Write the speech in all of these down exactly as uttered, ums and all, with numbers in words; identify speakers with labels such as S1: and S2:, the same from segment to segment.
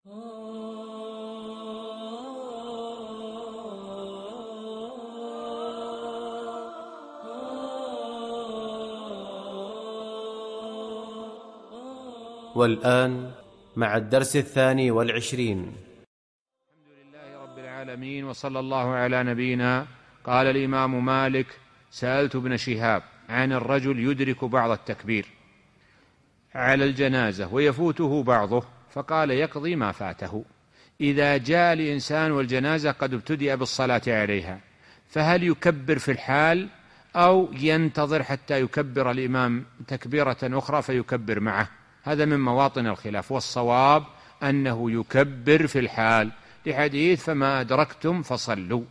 S1: والآن مع الدرس الثاني والعشرين.
S2: الحمد لله رب العالمين، وصلى الله على نبينا. قال الإمام مالك: سألت ابن شهاب عن الرجل يدرك بعض التكبير على الجنازة ويفوته بعضه، فقال: يقضي ما فاته. إذا جاء الإنسان والجنازة قد ابتدأ بالصلاة عليها، فهل يكبر في الحال أو ينتظر حتى يكبر الإمام تكبيرة أخرى فيكبر معه؟ هذا من مواطن الخلاف، والصواب أنه يكبر في الحال لحديث: فما أدركتم فصلوا.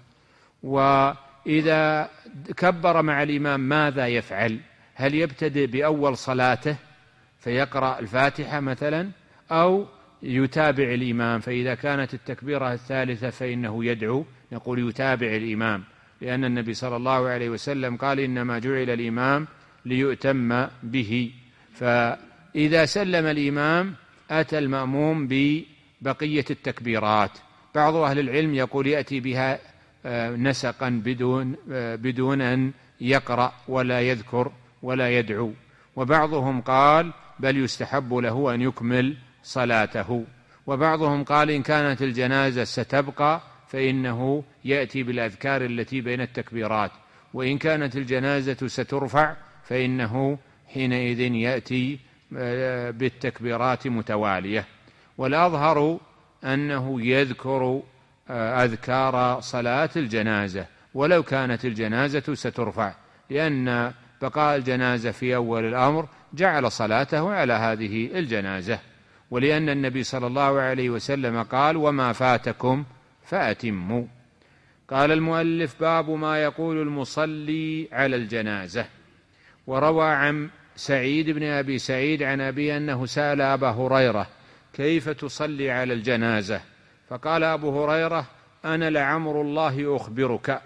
S2: وإذا كبر مع الإمام ماذا يفعل؟ هل يبتدئ بأول صلاته فيقرأ الفاتحة مثلا، أو يتابع الإمام؟ فإذا كانت التكبيرة الثالثة فإنه يدعو، نقول يتابع الإمام، لأن النبي صلى الله عليه وسلم قال: إنما جعل الإمام ليؤتم به. فإذا سلم الإمام أتى المأموم ببقية التكبيرات. بعض أهل العلم يقول يأتي بها نسقا بدون, بدون أن يقرأ ولا يذكر ولا يدعو، وبعضهم قال بل يستحب له أن يكمل صلاته، وبعضهم قال إن كانت الجنازة ستبقى فإنه يأتي بالأذكار التي بين التكبيرات، وإن كانت الجنازة سترفع فإنه حينئذ يأتي بالتكبيرات متوالية. والأظهر أنه يذكر أذكار صلاة الجنازة ولو كانت الجنازة سترفع، لأن بقاء الجنازة في أول الأمر جعل صلاته على هذه الجنازة، ولأن النبي صلى الله عليه وسلم قال: وما فاتكم فأتموا. قال المؤلف: باب ما يقول المصلي على الجنازة. وروى عن سعيد بن أبي سعيد عن أبي أنه سأل أبا هريرة: كيف تصلي على الجنازة؟ فقال أبو هريرة: أنا لعمر الله أخبرك،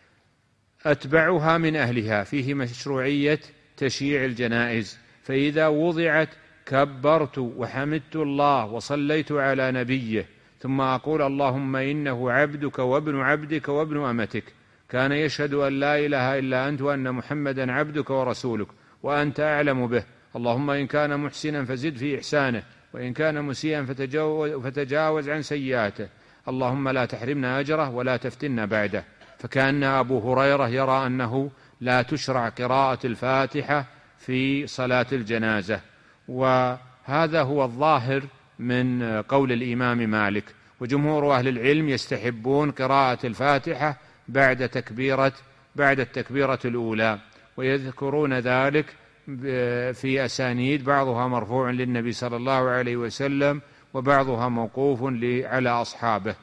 S2: أتبعها من أهلها. فيه مشروعية تشييع الجنائز، فإذا وضعت كبرت وحمدت الله وصليت على نبيه، ثم أقول: اللهم إنه عبدك وابن عبدك وابن أمتك، كان يشهد أن لا إله إلا أنت وأن محمدا عبدك ورسولك وأنت أعلم به، اللهم إن كان محسنا فزد في إحسانه، وإن كان مسيئا فتجاوز عن سيئاته، اللهم لا تحرمنا أجره ولا تفتنا بعده. فكأن أبو هريرة يرى أنه لا تشرع قراءة الفاتحة في صلاة الجنازة، وهذا هو الظاهر من قول الإمام مالك. وجمهور أهل العلم يستحبون قراءة الفاتحة بعد تكبيرة بعد التكبيرة الأولى، ويذكرون ذلك في أسانيد بعضها مرفوع للنبي صلى الله عليه وسلم وبعضها موقوف على أصحابه.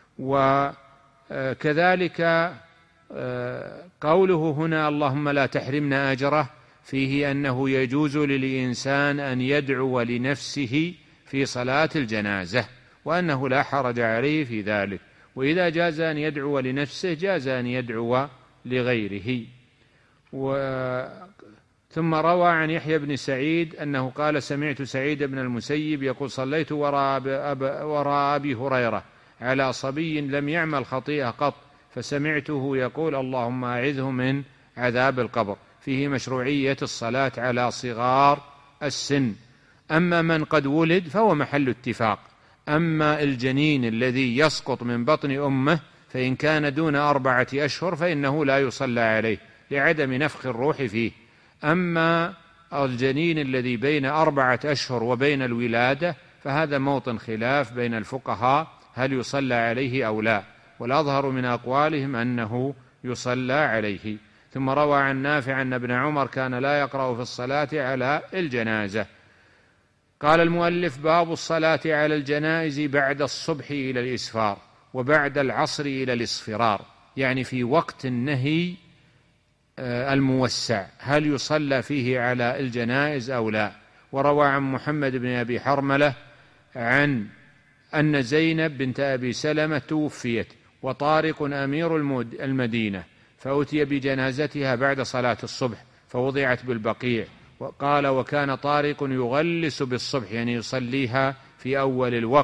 S2: وكذلك قوله هنا اللهم لا تحرمنا أجره فيه أنه يجوز للإنسان أن يدعو لنفسه في صلاة الجنازة، وأنه لا حرج عليه في ذلك، وإذا جاز أن يدعو لنفسه جاز أن يدعو لغيره. و ثم روى عن يحيى بن سعيد أنه قال: سمعت سعيد بن المسيب يقول: صليت وراء أبي هريرة على صبي لم يعمل خطيئة قط، فسمعته يقول: اللهم أعذه من عذاب القبر. فيه مشروعية الصلاة على صغار السن. أما من قد ولد فهو محل اتفاق، أما الجنين الذي يسقط من بطن أمه فإن كان دون أربعة أشهر فإنه لا يصلى عليه لعدم نفخ الروح فيه. أما الجنين الذي بين أربعة أشهر وبين الولادة فهذا موطن خلاف بين الفقهاء هل يصلى عليه أو لا، والأظهر من أقوالهم أنه يصلى عليه. ثم روى عن نافع أن ابن عمر كان لا يقرأ في الصلاة على الجنازة. قال المؤلف: باب الصلاة على الجنائز بعد الصبح إلى الإسفار وبعد العصر إلى الإصفرار، يعني في وقت النهي الموسع، هل يصلى فيه على الجنائز أو لا؟ وروى عن محمد بن أبي حرملة عن أن زينب بنت أبي سلمة توفيت وطارق أمير المدينة، فأتي بجنازتها بعد صلاة الصبح فوضعت بالبقيع، وقال: وكان طارق يغلس بالصبح، يعني يصليها في أول الوقت،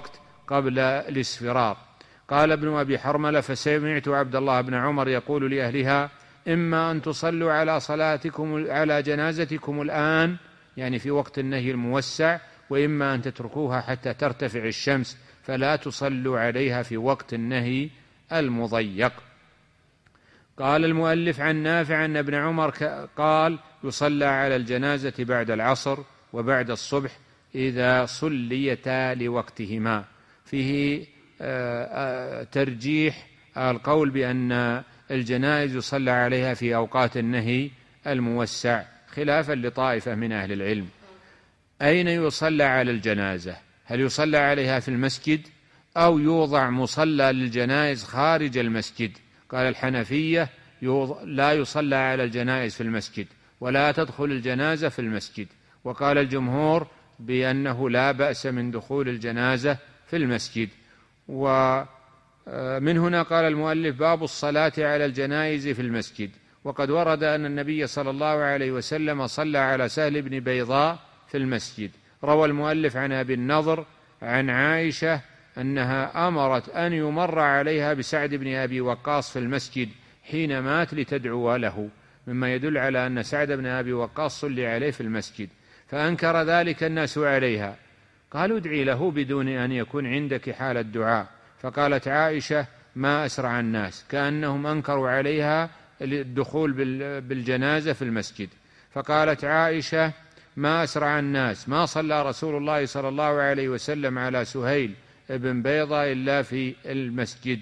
S2: قبل الاصفرار. قال ابن أبي حرملة: فسمعت عبد الله بن عمر يقول لأهلها: إما أن تصلوا على صلاتكم على جنازتكم الآن، يعني في وقت النهي الموسع، وإما أن تتركوها حتى ترتفع الشمس فلا تصلوا عليها في وقت النهي المضيق. قال المؤلف: عن نافع أن ابن عمر قال: يصلى على الجنازة بعد العصر وبعد الصبح إذا صليتا لوقتهما. فيه ترجيح القول بأن الجنائز يصلى عليها في أوقات النهي الموسع، خلافا لطائفة من أهل العلم. أين يصلى على الجنازة؟ هل يصلى عليها في المسجد أو يوضع مصلى للجنائز خارج المسجد؟ قال الحنفية: لا يصلى على الجنائز في المسجد، ولا تدخل الجنازة في المسجد. وقال الجمهور بأنه لا بأس من دخول الجنازة في المسجد. ومن هنا قال المؤلف: باب الصلاة على الجنائز في المسجد. وقد ورد أن النبي صلى الله عليه وسلم صلى على سهل بن بيضاء في المسجد. روى المؤلف عن أبي النضر عن عائشة أنها أمرت أن يمر عليها بسعد بن أبي وقاص في المسجد حين مات لتدعو له، مما يدل على أن سعد بن أبي وقاص صلي عليه في المسجد، فأنكر ذلك الناس عليها. قالوا: ادعي له بدون أن يكون عندك حال الدعاء. فقالت عائشة: ما أسرع الناس، كأنهم أنكروا عليها الدخول بالجنازة في المسجد. فقالت عائشة: ما أسرع الناس، ما صلى رسول الله صلى الله عليه وسلم على سهيل بن بيضة إلا في المسجد.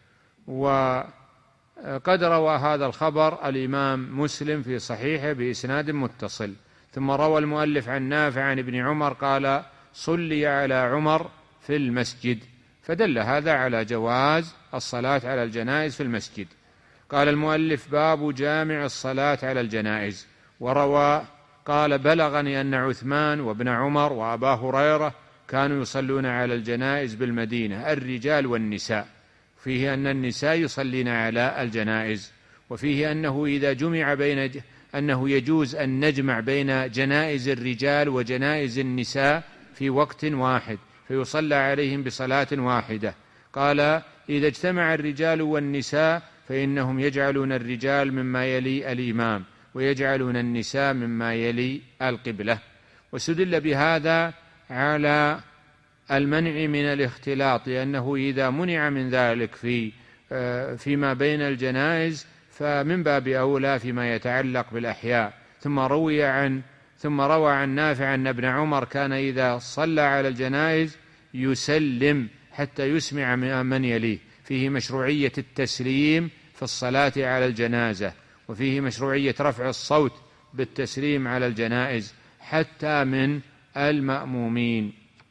S2: وقد روى هذا الخبر الإمام مسلم في صحيحه بإسناد متصل. ثم روى المؤلف عن نافع عن ابن عمر قال: صلي على عمر في المسجد، فدل هذا على جواز الصلاة على الجنائز في المسجد. قال المؤلف: باب جامع الصلاة على الجنائز. وروى قال: بلغني أن عثمان وابن عمر وأبا هريرة كانوا يصلون على الجنائز بالمدينة، الرجال والنساء. فيه أن النساء يصلين على الجنائز، وفيه أنه إذا جمع بين أنه يجوز أن نجمع بين جنائز الرجال وجنائز النساء في وقت واحد فيصلى عليهم بصلاة واحدة. قال: إذا اجتمع الرجال والنساء فإنهم يجعلون الرجال مما يلي الإمام ويجعلون النساء مما يلي القبلة. واستدل بهذا على المنع من الاختلاط، لأنه إذا منع من ذلك في فيما بين الجنائز فمن باب أولى فيما يتعلق بالأحياء. ثم روي عن ثم روى عن نافع أن ابن عمر كان إذا صلى على الجنائز يسلم حتى يسمع من يليه. فيه مشروعية التسليم في الصلاة على الجنازة، وفيه مشروعية رفع الصوت بالتسليم على الجنائز حتى من المأمومين.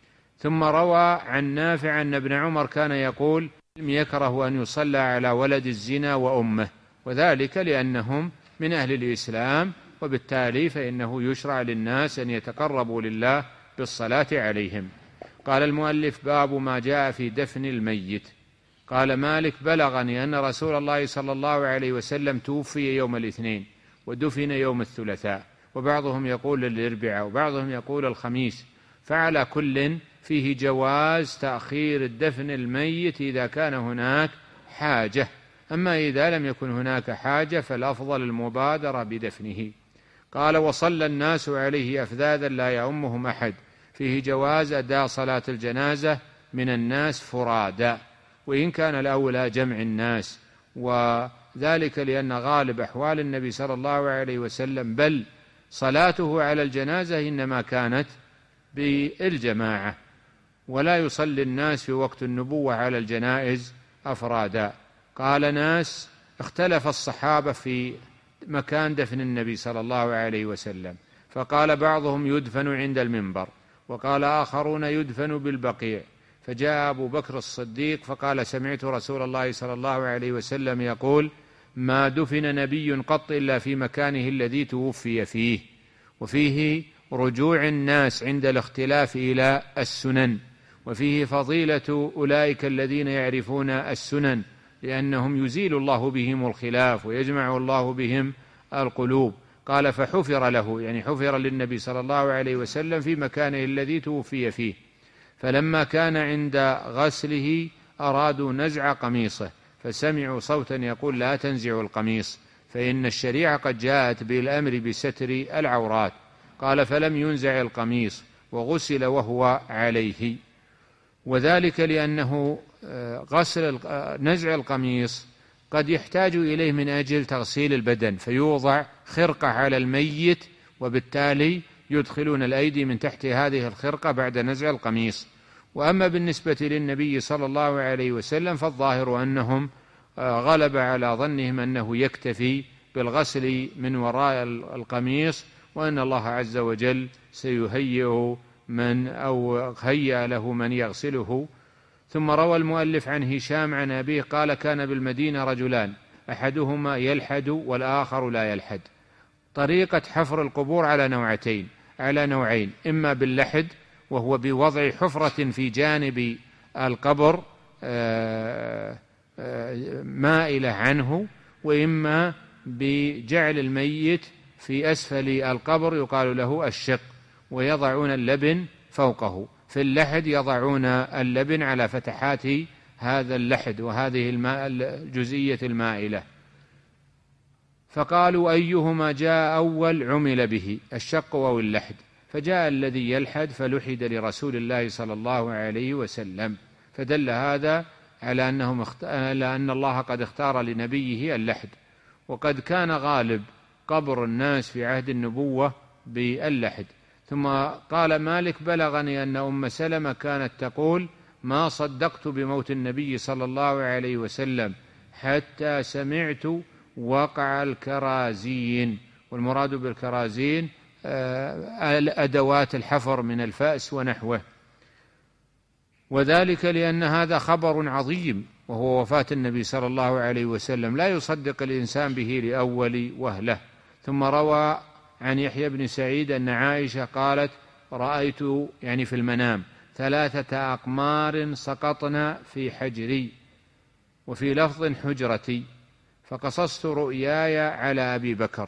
S2: ثم روى عن نافع أن ابن عمر كان يقول: يكره أن يصلى على ولد الزنا وأمه، وذلك لأنهم من أهل الإسلام، وبالتالي فإنه يشرع للناس أن يتقربوا لله بالصلاة عليهم. قال المؤلف: باب ما جاء في دفن الميت. قال مالك: بلغني أن رسول الله صلى الله عليه وسلم توفي يوم الاثنين ودفن يوم الثلاثاء، وبعضهم يقول الأربعاء وبعضهم يقول الخميس، فعلى كل فيه جواز تأخير الدفن الميت إذا كان هناك حاجة. أما إذا لم يكن هناك حاجة فالأفضل المبادرة بدفنه. قال: وصلى الناس عليه أفذاذا لا يؤمهم أحد. فيه جواز أداء صلاة الجنازة من الناس فرادا، وإن كان الأولى جمع الناس، وذلك لأن غالب أحوال النبي صلى الله عليه وسلم بل صلاته على الجنازة إنما كانت بالجماعة، ولا يصلي الناس في وقت النبوة على الجنائز أفرادا. قال ناس: اختلف الصحابة في مكان دفن النبي صلى الله عليه وسلم، فقال بعضهم يدفن عند المنبر، وقال آخرون يدفن بالبقيع. فجاء أبو بكر الصديق فقال: سمعت رسول الله صلى الله عليه وسلم يقول: ما دفن نبي قط إلا في مكانه الذي توفي فيه. وفيه رجوع الناس عند الاختلاف إلى السنن، وفيه فضيلة أولئك الذين يعرفون السنن، لأنهم يزيل الله بهم الخلاف ويجمع الله بهم القلوب. قال: فحفر له، يعني حفر للنبي صلى الله عليه وسلم في مكانه الذي توفي فيه. فلما كان عند غسله أرادوا نزع قميصه فسمعوا صوتا يقول لا تنزعوا القميص فإن الشريعة قد جاءت بالأمر بستر العورات. قال فلم ينزع القميص وغسل وهو عليه، وذلك لأنه غسل نزع القميص قد يحتاج إليه من أجل تغسيل البدن، فيوضع خرقة على الميت وبالتالي يدخلون الأيدي من تحت هذه الخرقة بعد نزع القميص. وأما بالنسبة للنبي صلى الله عليه وسلم فالظاهر أنهم غلب على ظنهم أنه يكتفي بالغسل من وراء القميص، وأن الله عز وجل سيهيئ من أو هيأ له من يغسله. ثم روى المؤلف عن هشام عن أبيه قال كان بالمدينة رجلان أحدهما يلحد والآخر لا يلحد. طريقة حفر القبور على نوعتين على نوعين إما باللحد وهو بوضع حفرة في جانب القبر مائلة عنه، وإما بجعل الميت في أسفل القبر يقال له الشق ويضعون اللبن فوقه. في اللحد يضعون اللبن على فتحات هذا اللحد وهذه الماء الجزئية المائلة. فقالوا أيهما جاء أول عمل به الشق أو اللحد، فجاء الذي يلحد فلحد لرسول الله صلى الله عليه وسلم، فدل هذا على أنهم اخت... على أن الله قد اختار لنبيه اللحد. وقد كان غالب قبر الناس في عهد النبوة باللحد. ثم قال مالك بلغني أن أم سلمة كانت تقول ما صدقت بموت النبي صلى الله عليه وسلم حتى سمعت وقع الكرازين، والمراد بالكرازين أدوات الحفر من الفأس ونحوه، وذلك لأن هذا خبر عظيم وهو وفاة النبي صلى الله عليه وسلم لا يصدق الإنسان به لأول وهلة. ثم روى عن يحيى بن سعيد أن عائشة قالت رأيت يعني في المنام ثلاثة أقمار سقطنا في حجري، وفي لفظ حجرتي، فقصصت رؤياي على أبي بكر.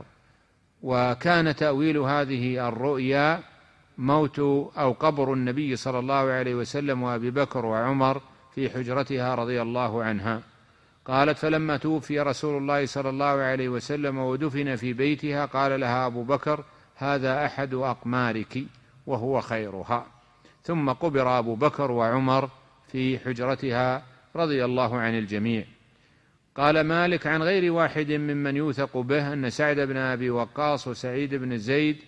S2: وكان تأويل هذه الرؤيا موت أو قبر النبي صلى الله عليه وسلم وأبي بكر وعمر في حجرتها رضي الله عنها. قالت فلما توفي رسول الله صلى الله عليه وسلم ودفن في بيتها قال لها أبو بكر هذا أحد أقمارك وهو خيرها. ثم قبر أبو بكر وعمر في حجرتها رضي الله عن الجميع. قال مالك عن غير واحد ممن يوثق به أن سعد بن أبي وقاص وسعيد بن زيد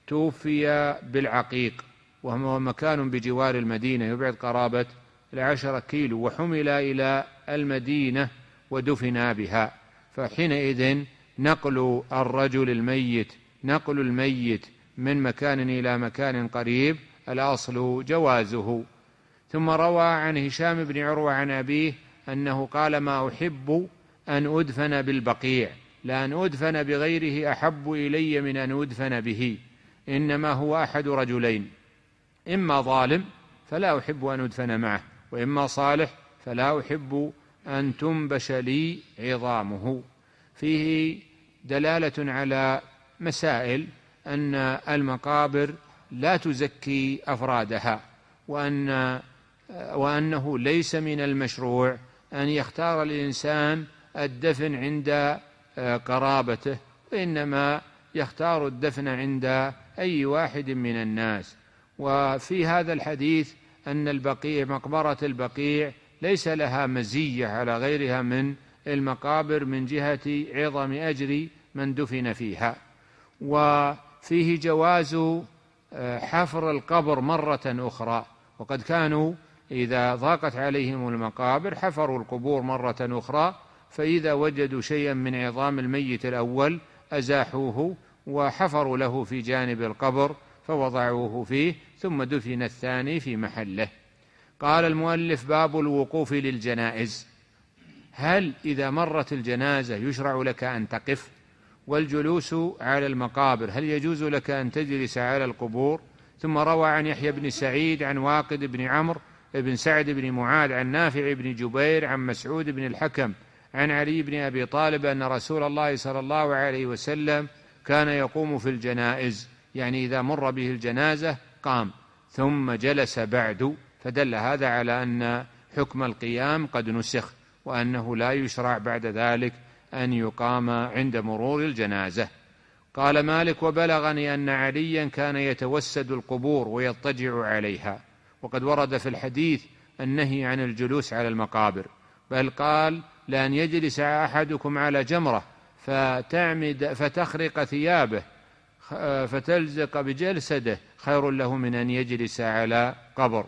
S2: توفي بالعقيق، وهو مكان بجوار المدينة يبعد قرابة العشرة كيلو، وحمل إلى المدينة ودفنا بها. فحينئذ نقل الرجل الميت نقل الميت من مكان إلى مكان قريب الأصل جوازه. ثم روى عن هشام بن عروة عن أبيه أنه قال ما أحب أن أدفن بالبقيع، لأن أدفن بغيره أحب إلي من أن أدفن به، إنما هو أحد رجلين، إما ظالم فلا أحب أن أدفن معه، وإما صالح فلا أحب أن تنبش لي عظامه. فيه دلالة على مسائل أن المقابر لا تزكي أفرادها، وأن وأنه ليس من المشروع أن يختار الإنسان الدفن عند قرابته، وإنما يختار الدفن عند أي واحد من الناس. وفي هذا الحديث أن البقيع مقبرة البقيع ليس لها مزية على غيرها من المقابر من جهة عظم أجر من دفن فيها. وفيه جواز حفر القبر مرة أخرى، وقد كانوا إذا ضاقت عليهم المقابر حفروا القبور مرة أخرى، فإذا وجدوا شيئا من عظام الميت الأول أزاحوه وحفروا له في جانب القبر فوضعوه فيه، ثم دفن الثاني في محله. قال المؤلف باب الوقوف للجنائز. هل إذا مرت الجنازة يشرع لك أن تقف؟ والجلوس على المقابر هل يجوز لك أن تجلس على القبور؟ ثم روى عن يحيى بن سعيد عن واقد بن عمرو بن سعد بن معاذ عن نافع بن جبير عن مسعود بن الحكم عن علي بن أبي طالب أن رسول الله صلى الله عليه وسلم كان يقوم في الجنائز، يعني إذا مر به الجنازة قام ثم جلس بعد، فدل هذا على أن حكم القيام قد نسخ، وأنه لا يشرع بعد ذلك أن يقام عند مرور الجنازة. قال مالك: وبلغني أن عليا كان يتوسد القبور ويضطجع عليها، وقد ورد في الحديث النهي عن الجلوس على المقابر، بل قال: لأن يجلس أحدكم على جمرة فتعمد فتخرق ثيابه فتلزق بجلسده خير له من أن يجلس على قبر.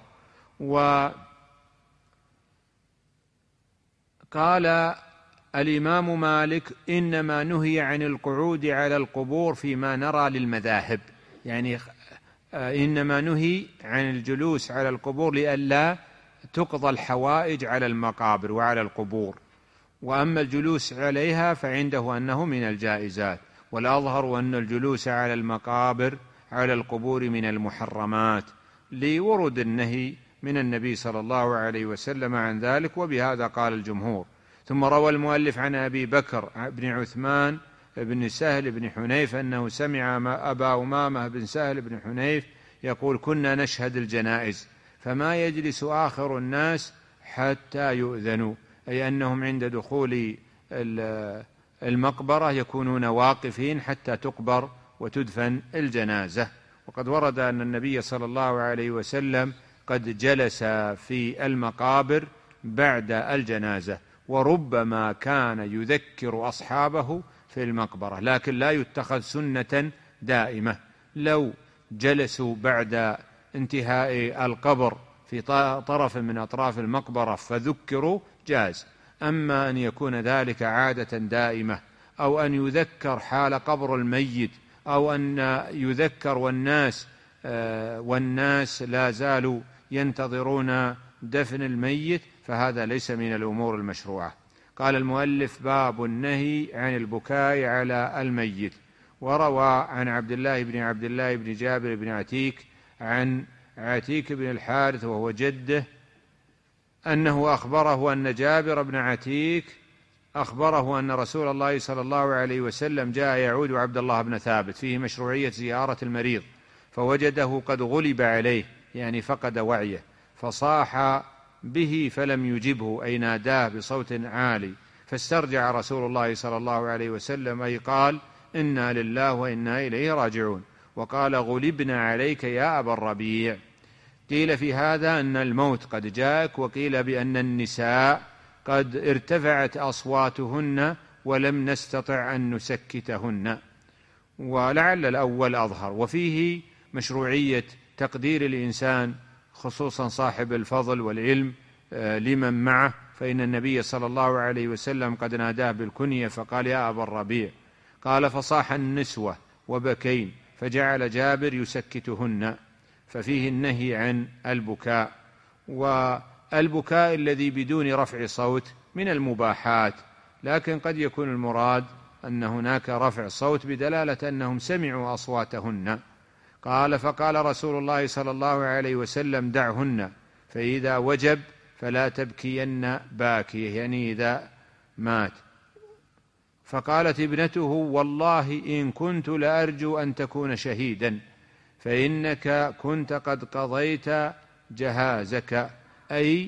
S2: وقال الإمام مالك: إنما نهي عن القعود على القبور فيما نرى للمذاهب، يعني إنما نهي عن الجلوس على القبور لئلا تقضى الحوائج على المقابر وعلى القبور، وأما الجلوس عليها فعنده أنه من الجائزات، والأظهر أن الجلوس على المقابر على القبور من المحرمات لورد النهي من النبي صلى الله عليه وسلم عن ذلك، وبهذا قال الجمهور. ثم روى المؤلف عن أبي بكر بن عثمان بن سهل بن حنيف أنه سمع أبا أمامة بن سهل بن حنيف يقول: كنا نشهد الجنائز فما يجلس آخر الناس حتى يؤذنوا، أي أنهم عند دخول المقبرة يكونون واقفين حتى تقبر وتدفن الجنازة. وقد ورد أن النبي صلى الله عليه وسلم قد جلس في المقابر بعد الجنازة، وربما كان يذكر أصحابه في المقبرة، لكن لا يتخذ سنة دائمة. لو جلسوا بعد انتهاء القبر في طرف من أطراف المقبرة فذكروا جاز، أما أن يكون ذلك عادة دائمة، أو أن يذكر حال قبر الميت، أو أن يذكر والناس والناس لا زالوا ينتظرون دفن الميت، فهذا ليس من الأمور المشروعة. قال المؤلف: باب النهي عن البكاء على الميت. وروى عن عبد الله بن عبد الله بن جابر بن عتيك عن عتيك بن الحارث وهو جده أنه أخبره أن جابر بن عتيك أخبره أن رسول الله صلى الله عليه وسلم جاء يعود عبد الله بن ثابت، فيه مشروعية زيارة المريض، فوجده قد غلب عليه، يعني فقد وعيه، فصاح به فلم يجبه، أي ناداه بصوت عالي، فاسترجع رسول الله صلى الله عليه وسلم، أي قال: إنا لله وإنا إليه راجعون، وقال: غلبنا عليك يا أبا الربيع. قيل في هذا أن الموت قد جاءك، وقيل بأن النساء قد ارتفعت أصواتهن ولم نستطع أن نسكتهن، ولعل الأول أظهر. وفيه مشروعية تقدير الإنسان خصوصا صاحب الفضل والعلم لمن معه، فإن النبي صلى الله عليه وسلم قد ناداه بالكنية فقال: يا أبا الربيع. قال: فصاح النسوة وبكين، فجعل جابر يسكتهن، ففيه النهي عن البكاء. والبكاء الذي بدون رفع صوت من المباحات، لكن قد يكون المراد أن هناك رفع صوت بدلالة أنهم سمعوا أصواتهن. قال: فقال رسول الله صلى الله عليه وسلم: دعهن، فإذا وجب فلا تبكين باكية، يعني إذا مات. فقالت ابنته: والله إن كنت لأرجو أن تكون شهيدا، فإنك كنت قد قضيت جهازك، أي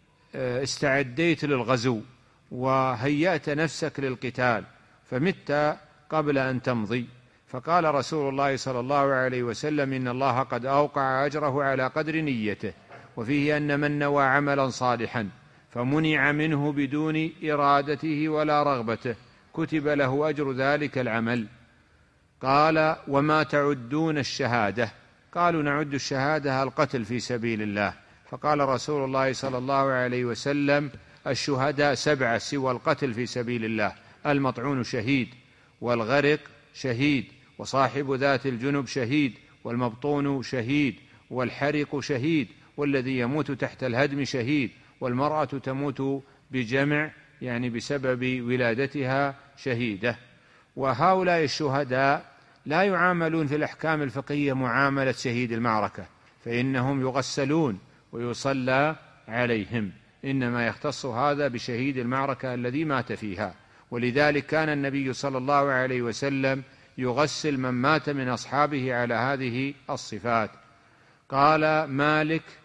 S2: استعديت للغزو وهيأت نفسك للقتال، فمت قبل أن تمضي. فقال رسول الله صلى الله عليه وسلم: إن الله قد أوقع أجره على قدر نيته. وفيه أن من نوى عملا صالحا فمنع منه بدون إرادته ولا رغبته كتب له أجر ذلك العمل. قال: وما تعدون الشهادة؟ قالوا: نعد الشهادة القتل في سبيل الله. فقال رسول الله صلى الله عليه وسلم: الشهداء سبعة سوى القتل في سبيل الله: المطعون شهيد، والغرق شهيد، وصاحب ذات الجنب شهيد، والمبطون شهيد، والحرق شهيد، والذي يموت تحت الهدم شهيد، والمرأة تموت بجمع، يعني بسبب ولادتها، شهيدة. وهؤلاء الشهداء لا يعاملون في الأحكام الفقهية معاملة شهيد المعركة، فإنهم يغسلون ويصلى عليهم، إنما يختص هذا بشهيد المعركة الذي مات فيها. ولذلك كان النبي صلى الله عليه وسلم يغسل من مات من أصحابه على هذه الصفات. قال مالك: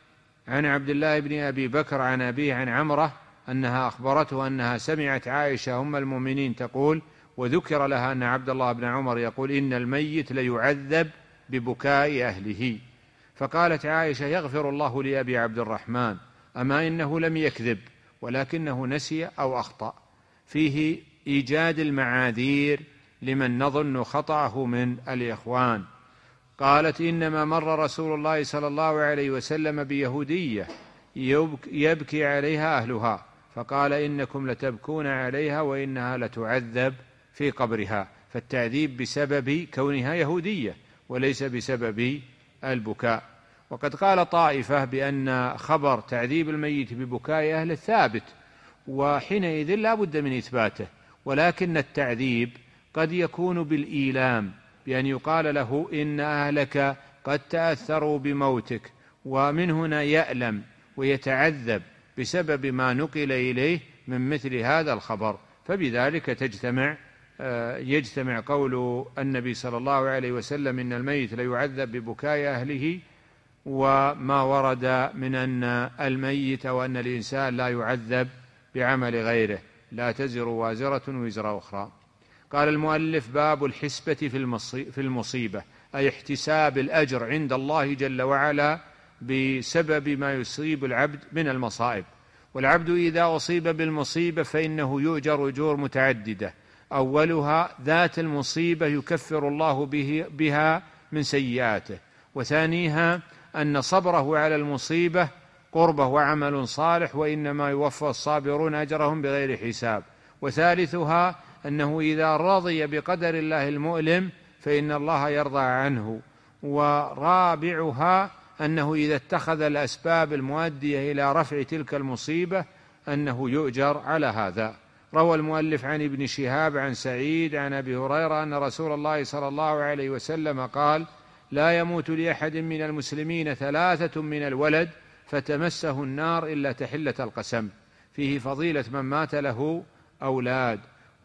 S2: عن عبد الله بن أبي بكر عن أبيه عن عمرة أنها أخبرته أنها سمعت عائشة أم المؤمنين تقول: وذكر لها أن عبد الله بن عمر يقول: إن الميت ليعذب ببكاء أهله. فقالت عائشة: يغفر الله لأبي عبد الرحمن، أما إنه لم يكذب ولكنه نسي أو أخطأ. فيه إيجاد المعاذير لمن نظن خطأه من الإخوان. قالت: إنما مر رسول الله صلى الله عليه وسلم بيهودية يبكي عليها أهلها، فقال: إنكم لتبكون عليها وإنها لتعذب في قبرها. فالتعذيب بسبب كونها يهودية وليس بسبب البكاء. وقد قال طائفة بأن خبر تعذيب الميت ببكاء أهله ثابت، وحينئذ لا بد من إثباته، ولكن التعذيب قد يكون بالإيلام، بأن يقال له: إن أهلك قد تأثروا بموتك، ومن هنا يألم ويتعذب بسبب ما نقل إليه من مثل هذا الخبر. فبذلك تجتمع يجتمع قول النبي صلى الله عليه وسلم: إن الميت ليعذب ببكاء أهله، وما ورد من أن الميت وأن الإنسان لا يعذب بعمل غيره، لا تزر وازرة وزر أخرى. قال المؤلف: باب الحسبة في المصيبة، أي احتساب الأجر عند الله جل وعلا بسبب ما يصيب العبد من المصائب. والعبد إذا أصيب بالمصيبة فإنه يؤجر أجور متعددة، أولها ذات المصيبة يكفر الله به بها من سيئاته، وثانيها أن صبره على المصيبة قربة وعمل صالح، وإنما يوفى الصابرون أجرهم بغير حساب، وثالثها أنه إذا رضي بقدر الله المؤلم فإن الله يرضى عنه، ورابعها أنه إذا اتخذ الأسباب المؤدية إلى رفع تلك المصيبة أنه يؤجر على هذا. روى المؤلف عن ابن شهاب عن سعيد عن أبي هريرة أن رسول الله صلى الله عليه وسلم قال: لا يموت لأحد من المسلمين ثلاثة من الولد فتمسه النار إلا تحلة القسم. فيه فضيلة من مات له أولاد.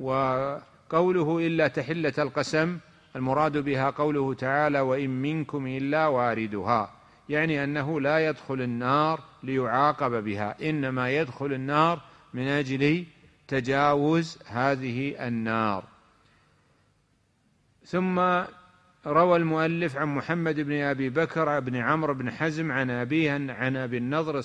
S2: وقوله إلا تحلة القسم المراد بها قوله تعالى: وإن منكم إلا واردها، يعني أنه لا يدخل النار ليعاقب بها، إنما يدخل النار من أجل تجاوز هذه النار. ثم روى المؤلف عن محمد بن أبي بكر بن عمرو بن حزم عن أبيه عن أبي النضر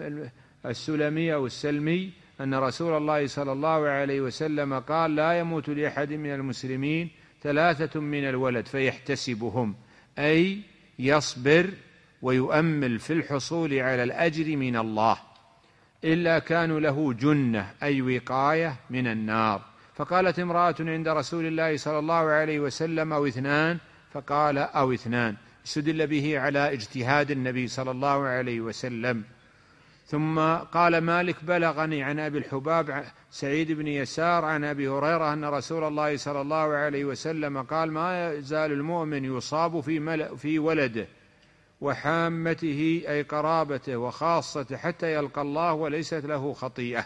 S2: السلمي أو السلمي أن رسول الله صلى الله عليه وسلم قال: لا يموت لأحد من المسلمين ثلاثة من الولد فيحتسبهم، أي يصبر ويؤمل في الحصول على الأجر من الله، إلا كانوا له جنة، أي وقاية من النار. فقالت امرأة عند رسول الله صلى الله عليه وسلم: أو اثنان؟ فقال: أو اثنان. استدل به على اجتهاد النبي صلى الله عليه وسلم. ثم قال مالك: بلغني عن أبي الحباب سعيد بن يسار عن أبي هريرة أن رسول الله صلى الله عليه وسلم قال: ما يزال المؤمن يصاب في, في ولده وحامته أي قرابته وخاصته حتى يلقى الله وليست له خطيئة،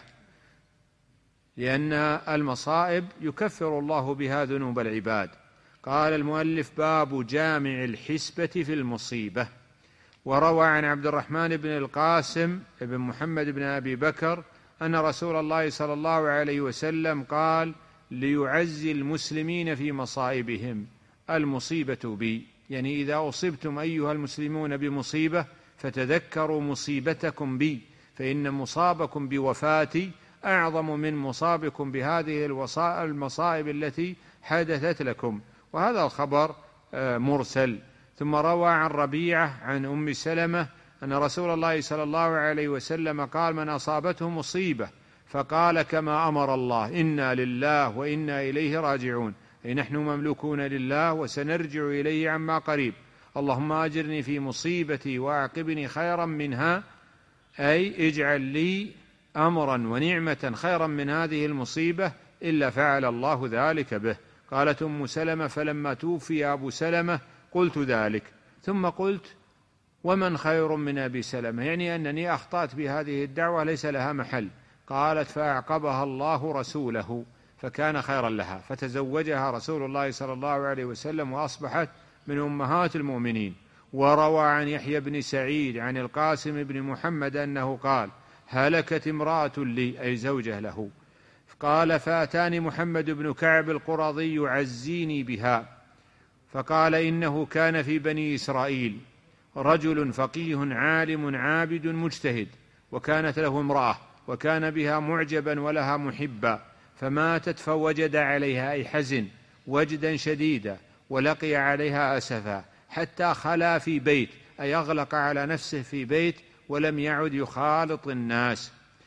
S2: لأن المصائب يكفر الله بها ذنوب العباد. قال المؤلف: باب جامع الحسبة في المصيبة. وروى عن عبد الرحمن بن القاسم بن محمد بن أبي بكر أن رسول الله صلى الله عليه وسلم قال: ليعزي المسلمين في مصائبهم، المصيبة بي، يعني إذا أصبتم أيها المسلمون بمصيبة فتذكروا مصيبتكم بي، فإن مصابكم بوفاتي أعظم من مصابكم بهذه المصائب التي حدثت لكم. وهذا الخبر مرسل. ثم روى عن ربيعة عن أم سلمة أن رسول الله صلى الله عليه وسلم قال: من أصابته مصيبة فقال كما أمر الله إنا لله وإنا إليه راجعون، أي نحن مملوكون لله وسنرجع إليه عما قريب، اللهم أجرني في مصيبتي وأعقبني خيرا منها، أي اجعل لي أمرا ونعمة خيرا من هذه المصيبة إلا فعل الله ذلك به. قالت أم سلمة: فلما توفي أبو سلمة قلت ذلك، ثم قلت: ومن خير من أبي سلمة، يعني أنني أخطأت بهذه الدعوة ليس لها محل. قالت: فأعقبها الله رسوله فكان خيرا لها، فتزوجها رسول الله صلى الله عليه وسلم وأصبحت من أمهات المؤمنين. وروى عن يحيى بن سعيد عن القاسم بن محمد أنه قال: هلكت امرأة لي، أي زوجة له، قال: فأتاني محمد بن كعب القرظي يعزيني بها، فقال: إنه كان في بني إسرائيل رجل فقيه عالم عابد مجتهد، وكانت له امرأة وكان بها معجبا ولها محبا، فماتت فوجد عليها، أي حزن، وجدا شديدا، ولقي عليها أسفا، حتى خلا في بيت، أي أغلق على نفسه في بيت ولم يعد يخالط الناس،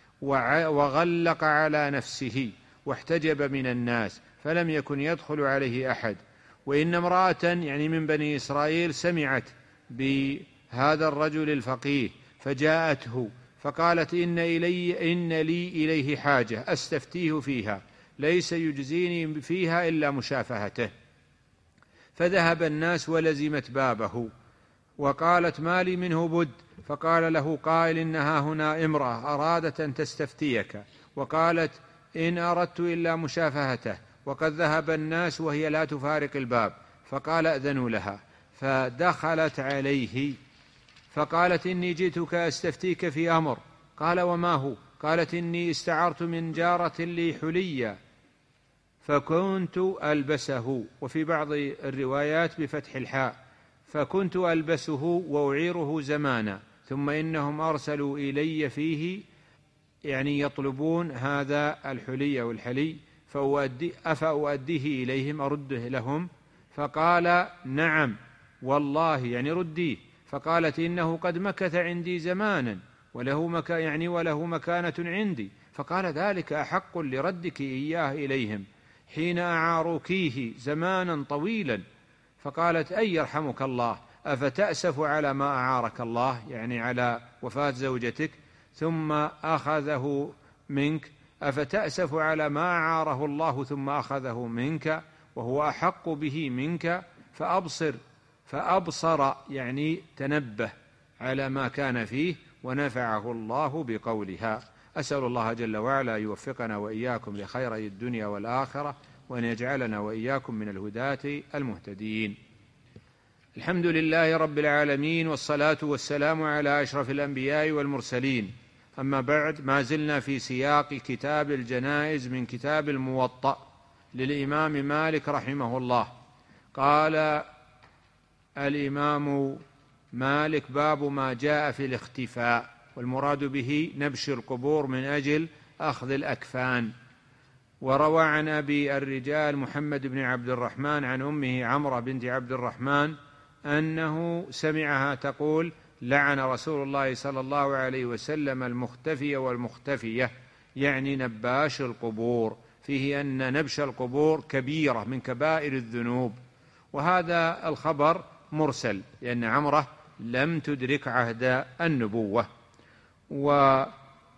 S2: وغلق على نفسه واحتجب من الناس، فلم يكن يدخل عليه أحد. وإن امرأة، يعني من بني إسرائيل، سمعت بهذا الرجل الفقيه فجاءته فقالت: إن, إلي إن لي إليه حاجة أستفتيه فيها، ليس يجزيني فيها إلا مشافهته. فذهب الناس ولزمت بابه، وقالت: ما لي منه بد. فقال له قائل: إنها هنا امرأة أرادت أن تستفتيك، وقالت: إن أردت إلا مشافهته، وقد ذهب الناس وهي لا تفارق الباب. فقال: أذنوا لها. فدخلت عليه فقالت: إني جئتك أستفتيك في أمر. قال: وما هو؟ قالت: إني استعرت من جارة لي حليا فكنت ألبسه، وفي بعض الروايات بفتح الحاء، فكنت ألبسه وأعيره زمانا، ثم إنهم أرسلوا إلي فيه، يعني يطلبون هذا الحلي أو الحلي، فأؤدي أفأؤديه إليهم، أرده لهم؟ فقال: نعم والله، يعني رديه. فقالت: إنه قد مكث عندي زمانا وله مكا يعني وله مكانة عندي. فقال: ذلك أحق لردك إياه إليهم حين أعاروكيه زمانا طويلا. فقالت: أي يرحمك الله، أفتأسف على ما أعارك الله، يعني على وفاة زوجتك، ثم أخذه منك؟ أفتأسف على ما أعاره الله ثم أخذه منك وهو أحق به منك؟ فأبصر فأبصر يعني تنبه على ما كان فيه، ونفعه الله بقولها. أسأل الله جل وعلا يوفقنا وإياكم لخيري الدنيا والآخرة، وأن يجعلنا وإياكم من الهداة المهتدين. الحمد لله رب العالمين، والصلاة والسلام على أشرف الأنبياء والمرسلين. أما بعد، ما زلنا في سياق كتاب الجنائز من كتاب الموطأ للإمام مالك رحمه الله. قال الإمام مالك: باب ما جاء في الاختفاء، والمراد به نبش القبور من أجل أخذ الأكفان. وروى عن أبي الرجال محمد بن عبد الرحمن عن أمه عمرة بنت عبد الرحمن أنه سمعها تقول: لعن رسول الله صلى الله عليه وسلم المختفي والمختفية، يعني نباش القبور، فيه أن نبش القبور كبيرة من كبائر الذنوب. وهذا الخبر مرسل، لأن عمرة لم تدرك عهد النبوة. وروى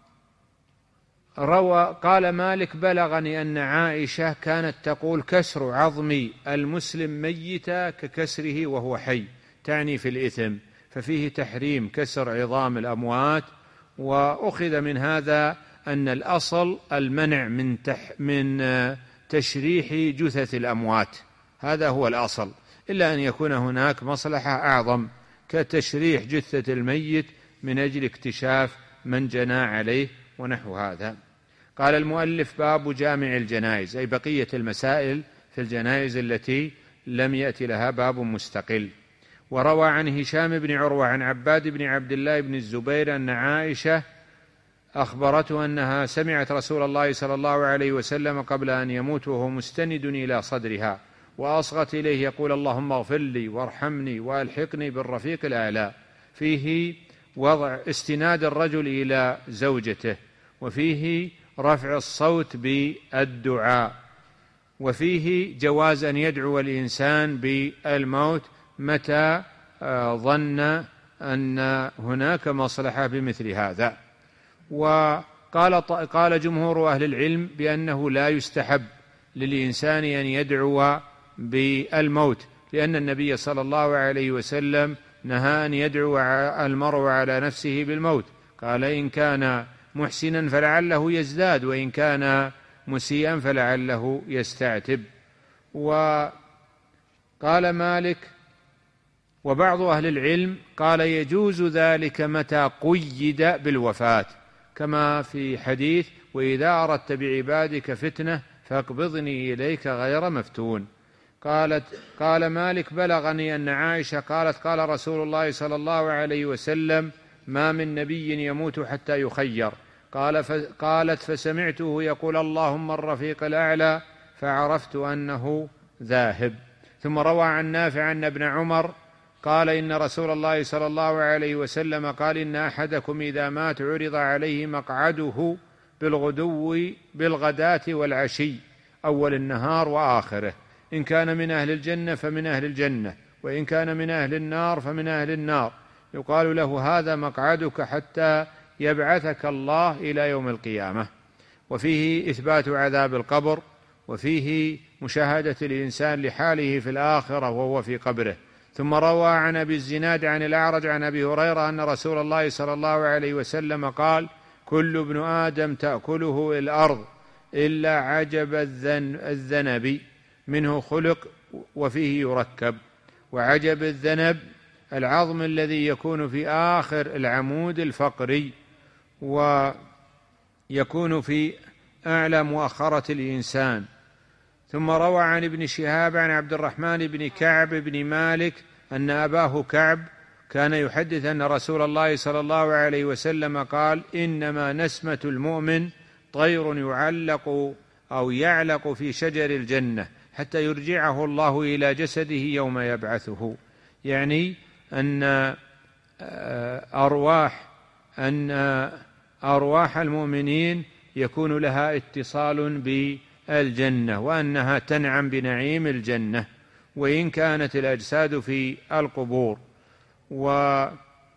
S2: قال مالك: بلغني أن عائشة كانت تقول: كسر عظم المسلم ميتا ككسره وهو حي، تعني في الإثم، ففيه تحريم كسر عظام الأموات. وأخذ من هذا أن الأصل المنع من, تح من تشريح جثث الأموات، هذا هو الأصل، إلا أن يكون هناك مصلحة أعظم كتشريح جثة الميت من أجل اكتشاف من جنى عليه ونحو هذا. قال المؤلف: باب جامع الجنائز، أي بقية المسائل في الجنائز التي لم يأتي لها باب مستقل. وروى عن هشام بن عروة عن عباد بن عبد الله بن الزبير أن عائشة أخبرته أنها سمعت رسول الله صلى الله عليه وسلم قبل أن يموت وهو مستند إلى صدرها، وأصغت إليه يقول: اللهم اغفر لي وارحمني وألحقني بالرفيق الأعلى. فيه وضع استناد الرجل إلى زوجته، وفيه رفع الصوت بالدعاء، وفيه جواز أن يدعو الإنسان بالموت متى ظن أن هناك مصلحة بمثل هذا. وقال قال جمهور أهل العلم بأنه لا يستحب للإنسان أن يدعو بالموت، لأن النبي صلى الله عليه وسلم نهى أن يدعو المرء على نفسه بالموت، قال: إن كان محسنا فلعله يزداد، وإن كان مسيئا فلعله يستعتب. وقال مالك: وبعض أهل العلم قال يجوز ذلك متى قيد بالوفاة، كما في حديث وإذا أردت بعبادك فتنة فاقبضني إليك غير مفتون. قالت قال مالك بلغني أن عائشة قالت قال رسول الله صلى الله عليه وسلم ما من نبي يموت حتى يخير. قال قالت فسمعته يقول اللهم الرفيق الأعلى فعرفت أنه ذاهب. ثم روى عن نافع أن ابن عمر قال إن رسول الله صلى الله عليه وسلم قال إن أحدكم إذا مات عرض عليه مقعده بالغدو بالغداة والعشي أول النهار وآخره، إن كان من أهل الجنة فمن أهل الجنة، وإن كان من أهل النار فمن أهل النار، يقال له هذا مقعدك حتى يبعثك الله إلى يوم القيامة. وفيه إثبات عذاب القبر، وفيه مشاهدة الإنسان لحاله في الآخرة وهو في قبره. ثم روى عن أبي الزناد عن الأعرج عن أبي هريرة أن رسول الله صلى الله عليه وسلم قال كل ابن آدم تأكله الأرض إلا عجب الذنب منه خلق وفيه يركب. وعجب الذنب العظم الذي يكون في آخر العمود الفقري ويكون في أعلى مؤخرة الإنسان. ثم روى عن ابن شهاب عن عبد الرحمن بن كعب بن مالك أن أباه كعب كان يحدث أن رسول الله صلى الله عليه وسلم قال إنما نسمة المؤمن طير يعلق أو يعلق في شجر الجنة حتى يرجعه الله إلى جسده يوم يبعثه، يعني أن أرواح أن أرواح المؤمنين يكون لها اتصال بالجنة، وأنها تنعم بنعيم الجنة وإن كانت الأجساد في القبور. وروى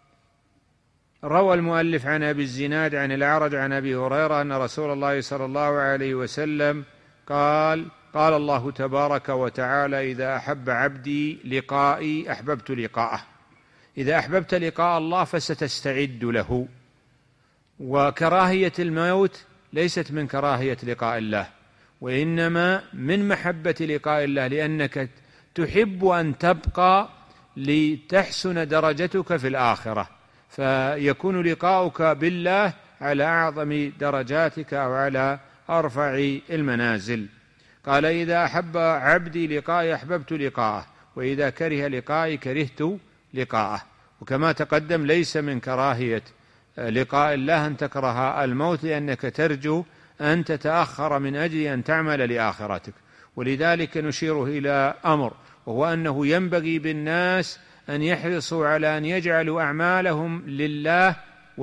S2: المؤلف عن أبي الزناد عن الأعرج عن أبي هريرة أن رسول الله صلى الله عليه وسلم قال قال الله تبارك وتعالى إذا أحب عبدي لقائي أحببت لقاءه. إذا أحببت لقاء الله فستستعد له. وكراهية الموت ليست من كراهية لقاء الله، وإنما من محبة لقاء الله، لأنك تحب أن تبقى لتحسن درجتك في الآخرة، فيكون لقاؤك بالله على أعظم درجاتك أو على أرفع المنازل. قال إذا أحب عبدي لقائي أحببت لقاءه، وإذا كره لقائي كرهت لقاءه. وكما تقدم ليس من كراهية لقاء الله أن تكره الموت، لأنك ترجو أن تتأخر من أجل أن تعمل لآخرتك. ولذلك نشير إلى أمر، وهو أنه ينبغي بالناس أن يحرصوا على أن يجعلوا أعمالهم لله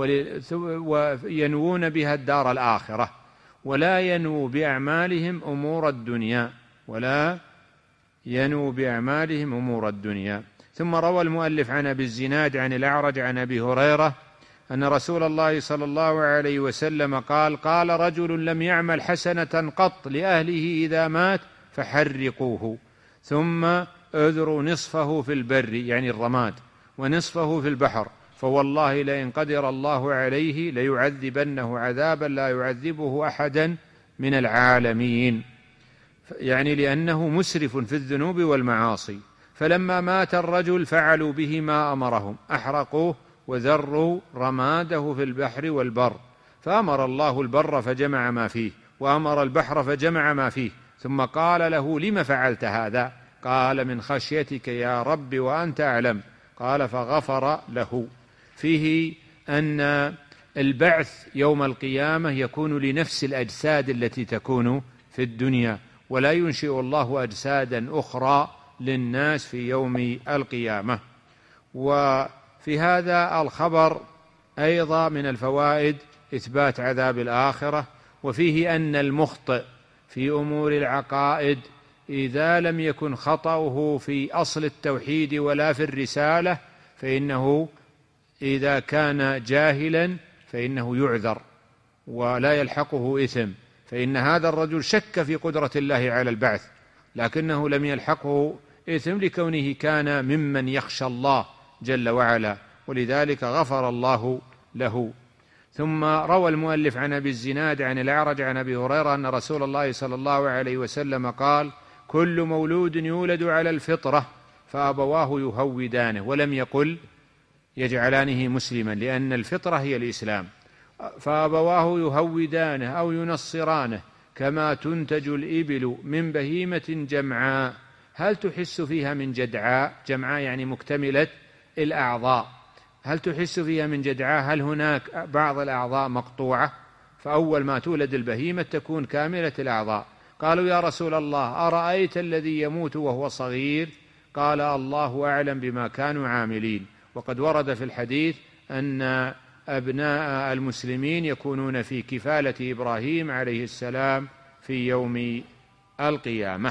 S2: وينوون بها الدار الآخرة، ولا ينووا بأعمالهم أمور الدنيا ولا ينووا بأعمالهم أمور الدنيا. ثم روى المؤلف عن أبي الزناد عن الأعرج عن أبي هريرة أن رسول الله صلى الله عليه وسلم قال قال رجل لم يعمل حسنة قط لأهله إذا مات فحرقوه ثم اذروا نصفه في البر، يعني الرماد، ونصفه في البحر، فوالله لئن قدر الله عليه ليعذبنه عذابا لا يعذبه أحدا من العالمين، يعني لأنه مسرف في الذنوب والمعاصي. فلما مات الرجل فعلوا به ما أمرهم، أحرقوه وذروا رماده في البحر والبر، فأمر الله البر فجمع ما فيه، وأمر البحر فجمع ما فيه، ثم قال له لم فعلت هذا؟ قال من خشيتك يا رب وأنت أعلم. قال فغفر له. فيه أن البعث يوم القيامة يكون لنفس الأجساد التي تكون في الدنيا، ولا ينشئ الله أجسادا أخرى للناس في يوم القيامة. وفي هذا الخبر أيضا من الفوائد إثبات عذاب الآخرة، وفيه أن المخطئ في أمور العقائد إذا لم يكن خطأه في أصل التوحيد ولا في الرسالة فإنه إذا كان جاهلا فإنه يعذر ولا يلحقه إثم، فإن هذا الرجل شك في قدرة الله على البعث لكنه لم يلحقه إثم لكونه كان ممن يخشى الله جل وعلا، ولذلك غفر الله له. ثم روى المؤلف عن أبي الزناد عن الأعرج عن أبي هريرة أن رسول الله صلى الله عليه وسلم قال كل مولود يولد على الفطرة فأبواه يهودانه، ولم يقل يجعلانه مسلما، لأن الفطرة هي الإسلام. فأبواه يهودانه أو ينصرانه كما تنتج الإبل من بهيمة جمعاء. هل تحس فيها من جدعاء؟ جمعاء يعني مكتملة الأعضاء. هل تحس فيها من جدعاء؟ هل هناك بعض الأعضاء مقطوعة؟ فأول ما تولد البهيمة تكون كاملة الأعضاء. قالوا يا رسول الله أرأيت الذي يموت وهو صغير؟ قال الله أعلم بما كانوا عاملين. وقد ورد في الحديث أن أبناء المسلمين يكونون في كفالة إبراهيم عليه السلام في يوم القيامة.